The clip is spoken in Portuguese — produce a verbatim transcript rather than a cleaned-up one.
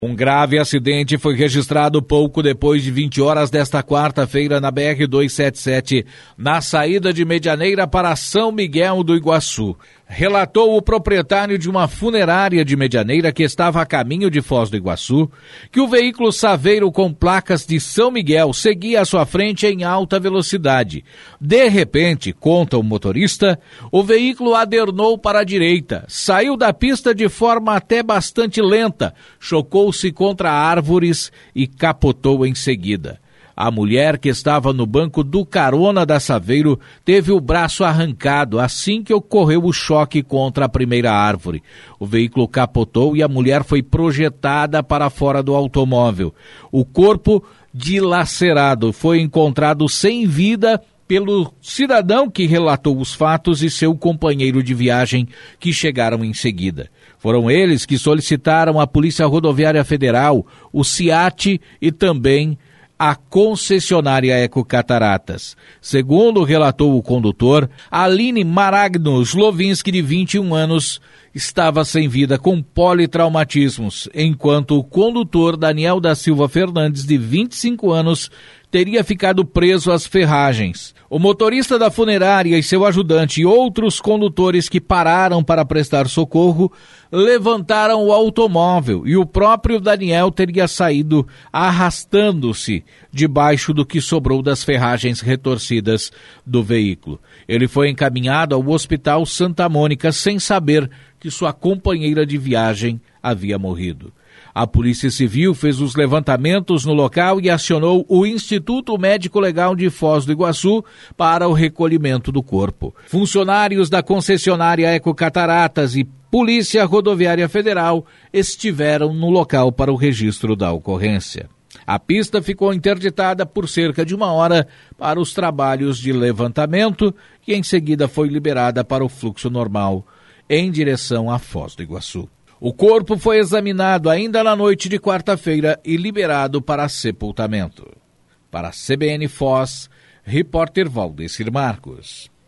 Um grave acidente foi registrado pouco depois de vinte horas desta quarta-feira na B R duzentos e setenta e sete, na saída de Medianeira para São Miguel do Iguaçu. Relatou o proprietário de uma funerária de Medianeira que estava a caminho de Foz do Iguaçu, que o veículo Saveiro com placas de São Miguel seguia à sua frente em alta velocidade. De repente, conta o motorista, o veículo adernou para a direita, saiu da pista de forma até bastante lenta, chocou-se contra árvores e capotou em seguida. A mulher que estava no banco do carona da Saveiro teve o braço arrancado assim que ocorreu o choque contra a primeira árvore. O veículo capotou e a mulher foi projetada para fora do automóvel. O corpo dilacerado foi encontrado sem vida pelo cidadão que relatou os fatos e seu companheiro de viagem que chegaram em seguida. Foram eles que solicitaram à Polícia Rodoviária Federal, o CIAT e também a concessionária Ecocataratas. Segundo relatou o condutor, Aline Maragno Slovinski, de vinte e um anos, estava sem vida com politraumatismos, enquanto o condutor Daniel da Silva Fernandes, de vinte e cinco anos, teria ficado preso às ferragens. O motorista da funerária e seu ajudante e outros condutores que pararam para prestar socorro levantaram o automóvel e o próprio Daniel teria saído arrastando-se debaixo do que sobrou das ferragens retorcidas do veículo. Ele foi encaminhado ao Hospital Santa Mônica sem saber que sua companheira de viagem havia morrido. A Polícia Civil fez os levantamentos no local e acionou o Instituto Médico Legal de Foz do Iguaçu para o recolhimento do corpo. Funcionários da concessionária Ecocataratas e Polícia Rodoviária Federal estiveram no local para o registro da ocorrência. A pista ficou interditada por cerca de uma hora para os trabalhos de levantamento e em seguida foi liberada para o fluxo normal em direção a Foz do Iguaçu. O corpo foi examinado ainda na noite de quarta-feira e liberado para sepultamento. Para a C B N Foz, repórter Valdecir Marcos.